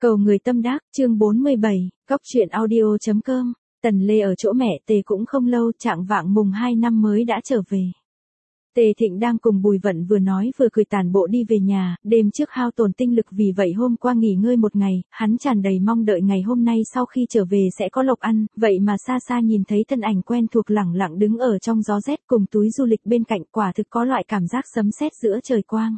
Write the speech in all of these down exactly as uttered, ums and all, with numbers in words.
Cầu người tâm đắc, chương bốn mươi bảy, Cóc truyện audio.com, Tần Lê ở chỗ mẹ Tề cũng không lâu, trạng vạng mùng hai năm mới đã trở về. Tề Thịnh đang cùng Bùi Vận vừa nói vừa cười tản bộ đi về nhà, đêm trước hao tổn tinh lực vì vậy hôm qua nghỉ ngơi một ngày, hắn tràn đầy mong đợi ngày hôm nay sau khi trở về sẽ có lộc ăn, vậy mà xa xa nhìn thấy thân ảnh quen thuộc lẳng lặng đứng ở trong gió rét cùng túi du lịch bên cạnh, quả thực có loại cảm giác sấm sét giữa trời quang.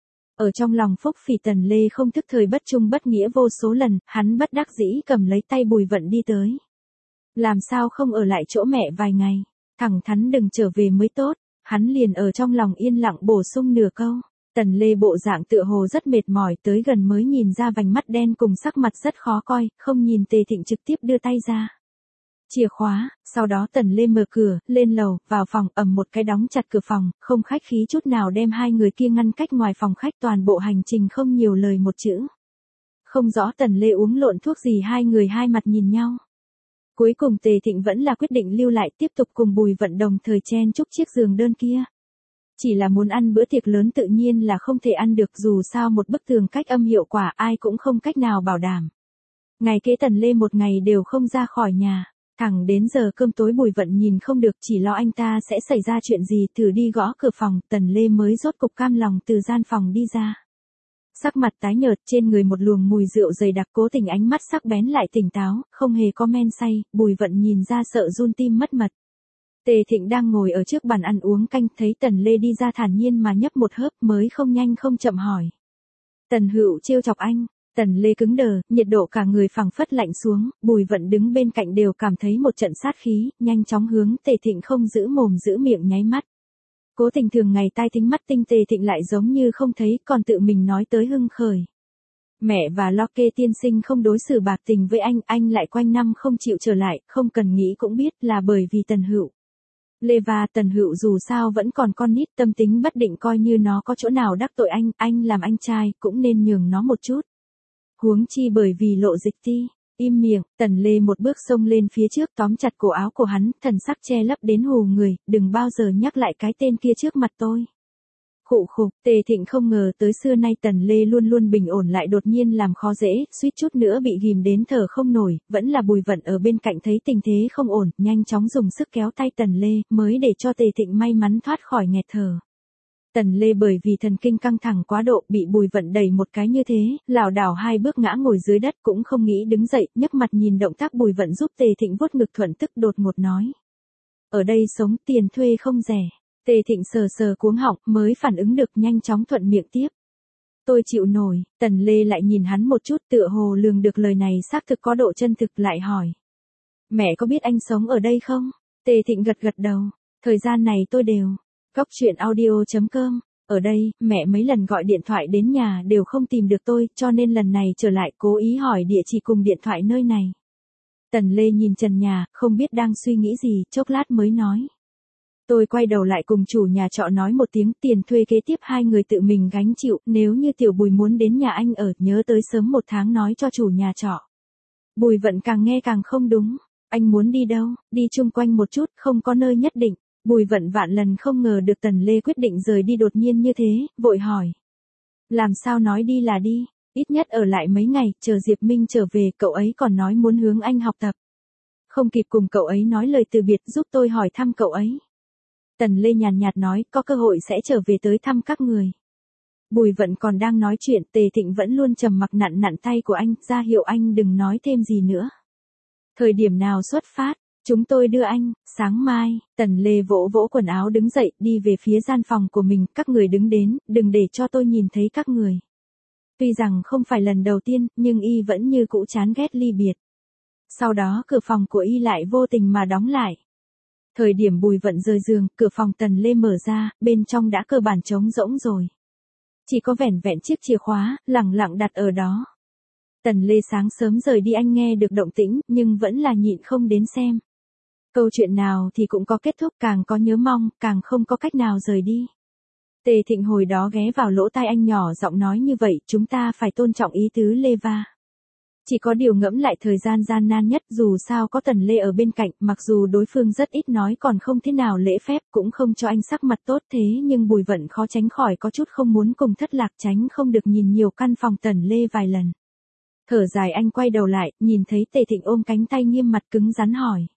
Ở trong lòng Phúc Phỉ Tần Lê không thức thời bất trung bất nghĩa vô số lần, hắn bất đắc dĩ cầm lấy tay Bùi Vận đi tới. Làm sao không ở lại chỗ mẹ vài ngày, thẳng thắn đừng trở về mới tốt, hắn liền ở trong lòng yên lặng bổ sung nửa câu. Tần Lê bộ dạng tựa hồ rất mệt mỏi, tới gần mới nhìn ra vành mắt đen cùng sắc mặt rất khó coi, không nhìn Tề Thịnh trực tiếp đưa tay ra. Chìa khóa, sau đó Tần Lê mở cửa, lên lầu, vào phòng, ầm một cái đóng chặt cửa phòng, không khách khí chút nào đem hai người kia ngăn cách ngoài phòng khách, toàn bộ hành trình không nhiều lời một chữ. Không rõ Tần Lê uống lộn thuốc gì, hai người hai mặt nhìn nhau. Cuối cùng Tề Thịnh vẫn là quyết định lưu lại tiếp tục cùng Bùi Vận đồng thời chen chúc chiếc giường đơn kia. Chỉ là muốn ăn bữa tiệc lớn tự nhiên là không thể ăn được, dù sao một bức tường cách âm hiệu quả ai cũng không cách nào bảo đảm. Ngày kế Tần Lê một ngày đều không ra khỏi nhà. Thẳng đến giờ cơm tối Bùi Vận nhìn không được, chỉ lo anh ta sẽ xảy ra chuyện gì, thử đi gõ cửa phòng, Tần Lê mới rốt cục cam lòng từ gian phòng đi ra. Sắc mặt tái nhợt, trên người một luồng mùi rượu dày đặc, cố tình ánh mắt sắc bén lại tỉnh táo, không hề có men say, Bùi Vận nhìn ra sợ run tim mất mật. Tề Thịnh đang ngồi ở trước bàn ăn uống canh, thấy Tần Lê đi ra thản nhiên mà nhấp một hớp, mới không nhanh không chậm hỏi. Tần Hựu trêu chọc anh. Tần Lê cứng đờ, nhiệt độ cả người phẳng phất lạnh xuống, Bùi Vận đứng bên cạnh đều cảm thấy một trận sát khí, nhanh chóng hướng Tề Thịnh không giữ mồm giữ miệng nháy mắt. Cố tình thường ngày tai tính mắt tinh, Tề Thịnh lại giống như không thấy, còn tự mình nói tới hưng khởi. Mẹ và Locke tiên sinh không đối xử bạc tình với anh, anh lại quanh năm không chịu trở lại, không cần nghĩ cũng biết là bởi vì Tần Hựu. Lê và Tần Hựu dù sao vẫn còn con nít, tâm tính bất định, coi như nó có chỗ nào đắc tội anh, anh làm anh trai cũng nên nhường nó một chút. Huống chi bởi vì Lộ Dịch ti. Im miệng, Tần Lê một bước xông lên phía trước tóm chặt cổ áo của hắn, thần sắc che lấp đến hù người, đừng bao giờ nhắc lại cái tên kia trước mặt tôi. Khụ khục, Tề Thịnh không ngờ tới xưa nay Tần Lê luôn luôn bình ổn lại đột nhiên làm khó dễ, suýt chút nữa bị ghim đến thở không nổi, vẫn là Bùi Vận ở bên cạnh thấy tình thế không ổn, nhanh chóng dùng sức kéo tay Tần Lê, mới để cho Tề Thịnh may mắn thoát khỏi nghẹt thở. Tần Lê bởi vì thần kinh căng thẳng quá độ bị Bùi Vận đẩy một cái như thế, lảo đảo hai bước ngã ngồi dưới đất, cũng không nghĩ đứng dậy, nhấc mặt nhìn động tác Bùi Vận giúp Tề Thịnh vuốt ngực, thuận tức đột ngột nói. Ở đây sống tiền thuê không rẻ. Tề Thịnh sờ sờ cuống họng mới phản ứng được, nhanh chóng thuận miệng tiếp. Tôi chịu nổi. Tần Lê lại nhìn hắn một chút, tựa hồ lường được lời này xác thực có độ chân thực, lại hỏi. Mẹ có biết anh sống ở đây không? Tề Thịnh gật gật đầu. Thời gian này tôi đều. Cóc truyện audio.com, ở đây, mẹ mấy lần gọi điện thoại đến nhà đều không tìm được tôi, cho nên lần này trở lại cố ý hỏi địa chỉ cùng điện thoại nơi này. Tần Lê nhìn trần nhà, không biết đang suy nghĩ gì, chốc lát mới nói. Tôi quay đầu lại cùng chủ nhà trọ nói một tiếng, tiền thuê kế tiếp hai người tự mình gánh chịu, nếu như Tiểu Bùi muốn đến nhà anh ở, nhớ tới sớm một tháng nói cho chủ nhà trọ. Bùi Vận càng nghe càng không đúng, anh muốn đi đâu, đi chung quanh một chút, không có nơi nhất định. Bùi Vận vạn lần không ngờ được Tần Lê quyết định rời đi đột nhiên như thế, vội hỏi. Làm sao nói đi là đi, ít nhất ở lại mấy ngày, chờ Diệp Minh trở về, cậu ấy còn nói muốn hướng anh học tập. Không kịp cùng cậu ấy nói lời từ biệt, giúp tôi hỏi thăm cậu ấy. Tần Lê nhàn nhạt nói, có cơ hội sẽ trở về tới thăm các người. Bùi Vận còn đang nói chuyện, Tề Thịnh vẫn luôn trầm mặc nặn nặn tay của anh, ra hiệu anh đừng nói thêm gì nữa. Thời điểm nào xuất phát? Chúng tôi đưa anh, sáng mai. Tần Lê vỗ vỗ quần áo đứng dậy, đi về phía gian phòng của mình, các người đứng đến, đừng để cho tôi nhìn thấy các người. Tuy rằng không phải lần đầu tiên, nhưng y vẫn như cũ chán ghét ly biệt. Sau đó cửa phòng của y lại vô tình mà đóng lại. Thời điểm Bùi Vận rời giường, cửa phòng Tần Lê mở ra, bên trong đã cơ bản trống rỗng rồi. Chỉ có vẻn vẹn chiếc chìa khóa, lẳng lặng đặt ở đó. Tần Lê sáng sớm rời đi, anh nghe được động tĩnh, nhưng vẫn là nhịn không đến xem. Câu chuyện nào thì cũng có kết thúc, càng có nhớ mong, càng không có cách nào rời đi. Tề Thịnh hồi đó ghé vào lỗ tai anh nhỏ giọng nói như vậy, chúng ta phải tôn trọng ý tứ Lê Va. Chỉ có điều ngẫm lại thời gian gian nan nhất, dù sao có Tần Lê ở bên cạnh, mặc dù đối phương rất ít nói còn không thế nào lễ phép, cũng không cho anh sắc mặt tốt, thế nhưng Bùi Vận khó tránh khỏi có chút không muốn cùng thất lạc, tránh không được nhìn nhiều căn phòng Tần Lê vài lần. Thở dài anh quay đầu lại, nhìn thấy Tề Thịnh ôm cánh tay nghiêm mặt cứng rắn hỏi.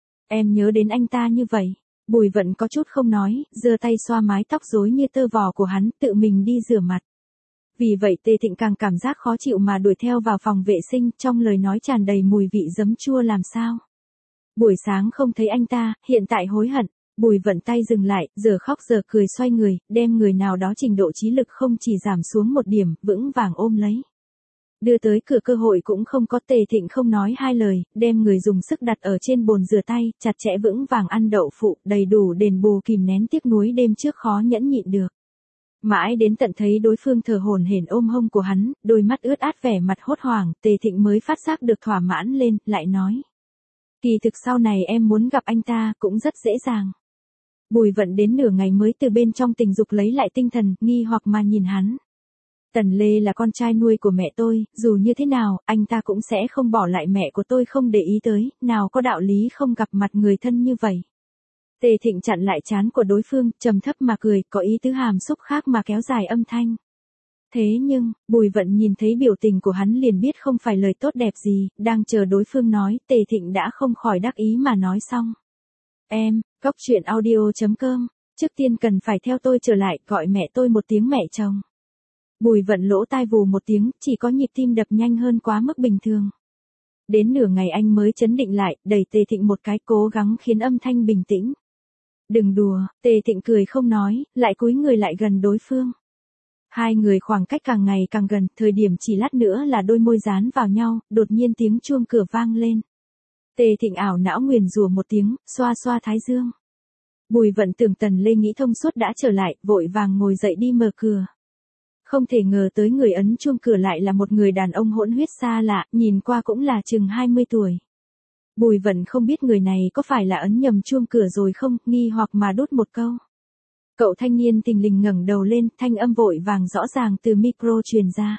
Em nhớ đến anh ta như vậy. Bùi Vận có chút không nói, giơ tay xoa mái tóc rối như tơ vò của hắn, tự mình đi rửa mặt. Vì vậy Tề Thịnh càng cảm giác khó chịu mà đuổi theo vào phòng vệ sinh, trong lời nói tràn đầy mùi vị giấm chua làm sao. Buổi sáng không thấy anh ta, hiện tại hối hận. Bùi Vận tay dừng lại, giờ khóc giờ cười xoay người, đem người nào đó trình độ trí lực không chỉ giảm xuống một điểm, vững vàng ôm lấy. Đưa tới cửa cơ hội cũng không có. Tề Thịnh không nói hai lời, đem người dùng sức đặt ở trên bồn rửa tay, chặt chẽ vững vàng ăn đậu phụ, đầy đủ đền bù kìm nén tiếc nuối đêm trước khó nhẫn nhịn được. Mãi đến tận thấy đối phương thở hổn hển ôm hông của hắn, đôi mắt ướt át vẻ mặt hốt hoảng, Tề Thịnh mới phát giác được thỏa mãn lên, lại nói. Kỳ thực sau này em muốn gặp anh ta, cũng rất dễ dàng. Bùi Vận đến nửa ngày mới từ bên trong tình dục lấy lại tinh thần, nghi hoặc mà nhìn hắn. Tần Lê là con trai nuôi của mẹ tôi, dù như thế nào, anh ta cũng sẽ không bỏ lại mẹ của tôi không để ý tới, nào có đạo lý không gặp mặt người thân như vậy. Tề Thịnh chặn lại trán của đối phương, trầm thấp mà cười, có ý tứ hàm xúc khác mà kéo dài âm thanh. Thế nhưng, Bùi Vận nhìn thấy biểu tình của hắn liền biết không phải lời tốt đẹp gì, đang chờ đối phương nói, Tề Thịnh đã không khỏi đắc ý mà nói xong. Em, Cóc Truyện Audio chấm com, trước tiên cần phải theo tôi trở lại, gọi mẹ tôi một tiếng mẹ chồng. Bùi Vận lỗ tai vù một tiếng, chỉ có nhịp tim đập nhanh hơn quá mức bình thường. Đến nửa ngày anh mới chấn định lại, đẩy Tề Thịnh một cái, cố gắng khiến âm thanh bình tĩnh. Đừng đùa, Tề Thịnh cười không nói, lại cúi người lại gần đối phương. Hai người khoảng cách càng ngày càng gần, thời điểm chỉ lát nữa là đôi môi dán vào nhau, đột nhiên tiếng chuông cửa vang lên. Tề Thịnh ảo não nguyền rủa một tiếng, xoa xoa thái dương. Bùi Vận tưởng Tần Lê nghĩ thông suốt đã trở lại, vội vàng ngồi dậy đi mở cửa. Không thể ngờ tới người ấn chuông cửa lại là một người đàn ông hỗn huyết xa lạ, nhìn qua cũng là chừng hai mươi tuổi. Bùi Vận không biết người này có phải là ấn nhầm chuông cửa rồi không, nghi hoặc mà đốt một câu. Cậu thanh niên thình lình ngẩng đầu lên, thanh âm vội vàng rõ ràng từ micro truyền ra.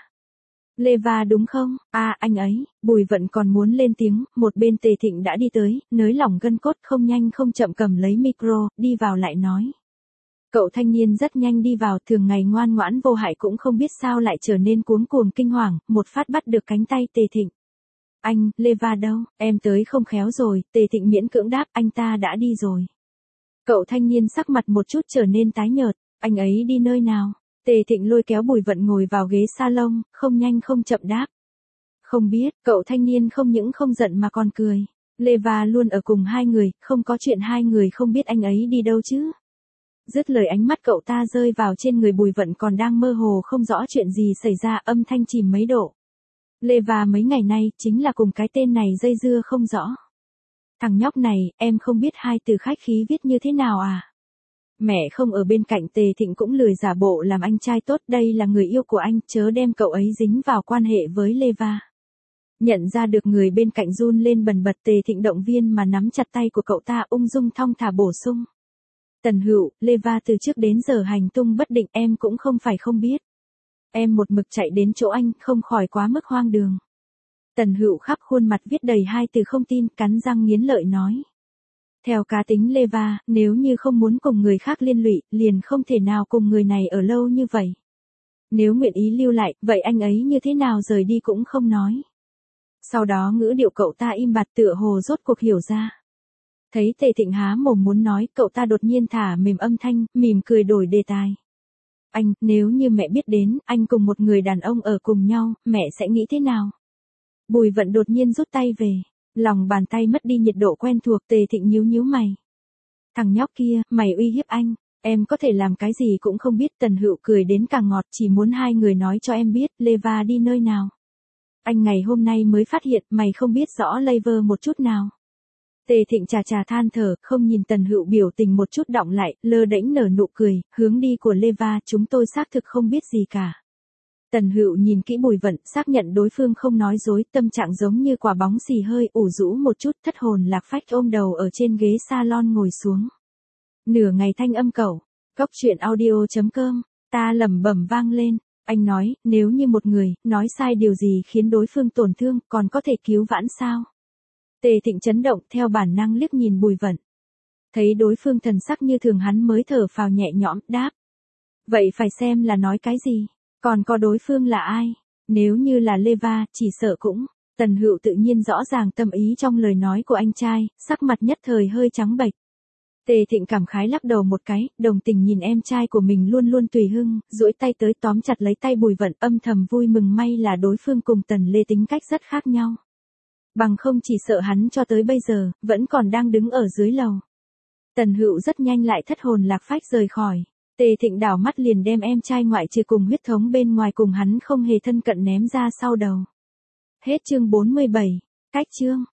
Leva đúng không? À, anh ấy. Bùi Vận còn muốn lên tiếng, một bên Tề Thịnh đã đi tới, nới lỏng gân cốt không nhanh không chậm cầm lấy micro, đi vào lại nói. Cậu thanh niên rất nhanh đi vào, thường ngày ngoan ngoãn vô hại cũng không biết sao lại trở nên cuống cuồng kinh hoàng, một phát bắt được cánh tay Tề Thịnh. Anh, Leva đâu, em tới không khéo rồi, Tề Thịnh miễn cưỡng đáp, anh ta đã đi rồi. Cậu thanh niên sắc mặt một chút trở nên tái nhợt, anh ấy đi nơi nào? Tề Thịnh lôi kéo Bùi Vận ngồi vào ghế salon, không nhanh không chậm đáp. Không biết, cậu thanh niên không những không giận mà còn cười. Leva luôn ở cùng hai người, không có chuyện hai người không biết anh ấy đi đâu chứ. Dứt lời ánh mắt cậu ta rơi vào trên người Bùi Vận còn đang mơ hồ không rõ chuyện gì xảy ra, âm thanh chìm mấy độ. Leva mấy ngày nay chính là cùng cái tên này dây dưa không rõ. Thằng nhóc này, em không biết hai từ khách khí viết như thế nào à? Mẹ không ở bên cạnh, Tề Thịnh cũng lười giả bộ làm anh trai tốt, đây là người yêu của anh, chớ đem cậu ấy dính vào quan hệ với Leva. Nhận ra được người bên cạnh run lên bần bật, Tề Thịnh động viên mà nắm chặt tay của cậu ta, ung dung thong thả bổ sung. Tần Hữu, Leva từ trước đến giờ hành tung bất định, em cũng không phải không biết. Em một mực chạy đến chỗ anh, không khỏi quá mức hoang đường. Tần Hữu khắp khuôn mặt viết đầy hai từ không tin, cắn răng nghiến lợi nói. Theo cá tính Leva, nếu như không muốn cùng người khác liên lụy, liền không thể nào cùng người này ở lâu như vậy. Nếu nguyện ý lưu lại, vậy anh ấy như thế nào rời đi cũng không nói. Sau đó ngữ điệu cậu ta im bặt, tựa hồ rốt cuộc hiểu ra. Thấy Tề Thịnh há mồm muốn nói, cậu ta đột nhiên thả mềm âm thanh, mỉm cười đổi đề tài. Anh, nếu như mẹ biết đến, anh cùng một người đàn ông ở cùng nhau, mẹ sẽ nghĩ thế nào? Bùi Vận đột nhiên rút tay về. Lòng bàn tay mất đi nhiệt độ quen thuộc, Tề Thịnh nhíu nhíu mày. Thằng nhóc kia, mày uy hiếp anh, em có thể làm cái gì cũng không biết. Tần Hữu cười đến càng ngọt, chỉ muốn hai người nói cho em biết, Leva đi nơi nào. Anh ngày hôm nay mới phát hiện, mày không biết rõ Leva một chút nào. Tề Thịnh chà chà than thở, không nhìn Tần Hữu biểu tình một chút đọng lại, lơ đễnh nở nụ cười, hướng đi của Leva, chúng tôi xác thực không biết gì cả. Tần Hữu nhìn kỹ Bùi Vận, xác nhận đối phương không nói dối, tâm trạng giống như quả bóng xì hơi, ủ rũ một chút, thất hồn lạc phách ôm đầu ở trên ghế salon ngồi xuống. Nửa ngày thanh âm cẩu, Cóc Truyện Audio chấm com, ta lẩm bẩm vang lên, anh nói, nếu như một người, nói sai điều gì khiến đối phương tổn thương, còn có thể cứu vãn sao? Tề Thịnh chấn động, theo bản năng liếc nhìn Bùi Vận. Thấy đối phương thần sắc như thường hắn mới thở phào nhẹ nhõm, đáp. Vậy phải xem là nói cái gì? Còn có đối phương là ai? Nếu như là Leva, chỉ sợ cũng. Tần Hựu tự nhiên rõ ràng tâm ý trong lời nói của anh trai, sắc mặt nhất thời hơi trắng bệch. Tề Thịnh cảm khái lắc đầu một cái, đồng tình nhìn em trai của mình luôn luôn tùy hưng, duỗi tay tới tóm chặt lấy tay Bùi Vận, âm thầm vui mừng may là đối phương cùng Tần Lê tính cách rất khác nhau. Bằng không chỉ sợ hắn cho tới bây giờ, vẫn còn đang đứng ở dưới lầu. Tần Hựu rất nhanh lại thất hồn lạc phách rời khỏi. Tề Thịnh đảo mắt liền đem em trai ngoại trừ cùng huyết thống bên ngoài cùng hắn không hề thân cận ném ra sau đầu. Hết chương bốn mươi bảy, cách chương.